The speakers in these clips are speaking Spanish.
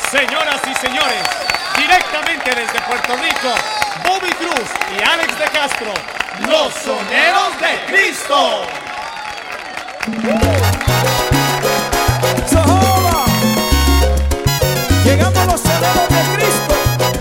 Señoras y señores, directamente desde Puerto Rico, Bobby Cruz y Alex de Castro, los Soneros de Cristo. ¡Sohoba! Llegando los Soneros de Cristo.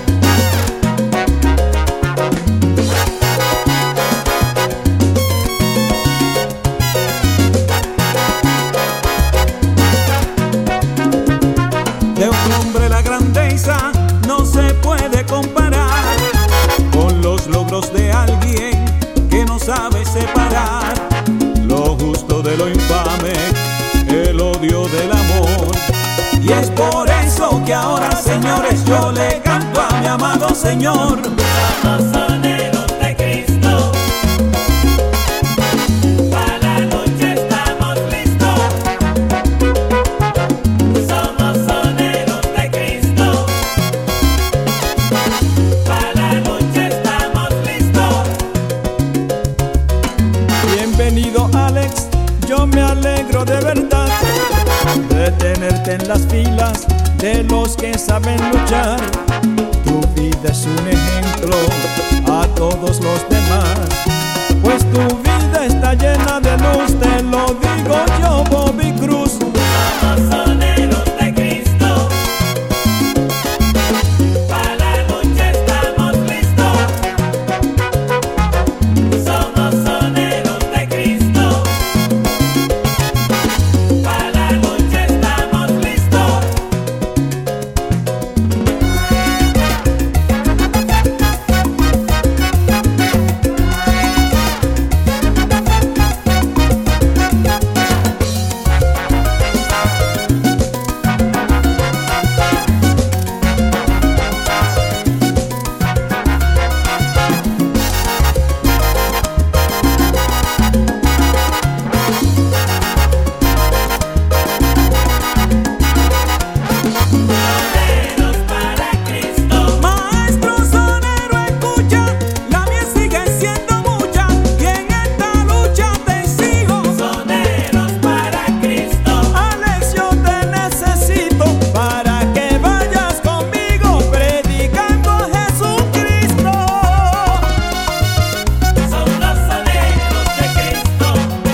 De un hombre la grandeza no se puede comparar con los logros de alguien que no sabe separar lo justo de lo infame, el odio del amor. Y es por eso que ahora, señores, yo le canto a mi amado Señor. Somos soneros de Cristo, para la noche estamos listos. Somos soneros de Cristo, para la noche estamos listos. Bienvenido, Alex, yo me alegro de verdad de tenerte en las filas de los que saben luchar. Tu vida es un ejemplo a todos los demás, pues tu vida está llena de luz, te lo digo yo, Bobby Cruz. Somos soneros de Cristo, para la noche estamos listos. Somos soneros de Cristo, para la noche estamos listos. Soneros para Cristo, Maestro sonero, escucha, la mía sigue siendo mucha y en esta lucha te sigo. soneros para Cristo. Alex, yo te necesito para que vayas conmigo predicando a Jesucristo. Son los soneros de Cristo,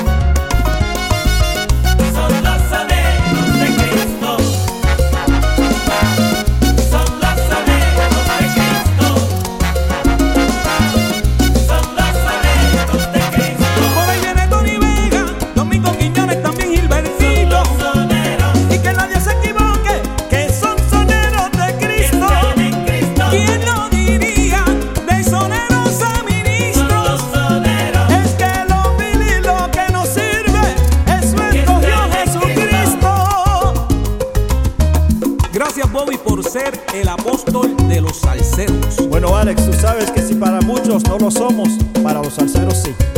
son los soneros de Cristo, son los soneros de Cristo, son los soneros de Cristo. Por ahí viene Tony Vega, Domingo Quiñones, también Gilbertito. Son los soneros Y que nadie se equivoque, que son soneros de que Cristo. están en Cristo. ¿Quién lo diría? De soneros a Son los ministros. soneros Es que lo vil y lo que nos sirve, eso escogió Jesucristo. Gracias, Bobby, por ser el apóstol de los salseros. Bueno, Alex, tú sabes que si para muchos no lo somos, para los salseros sí.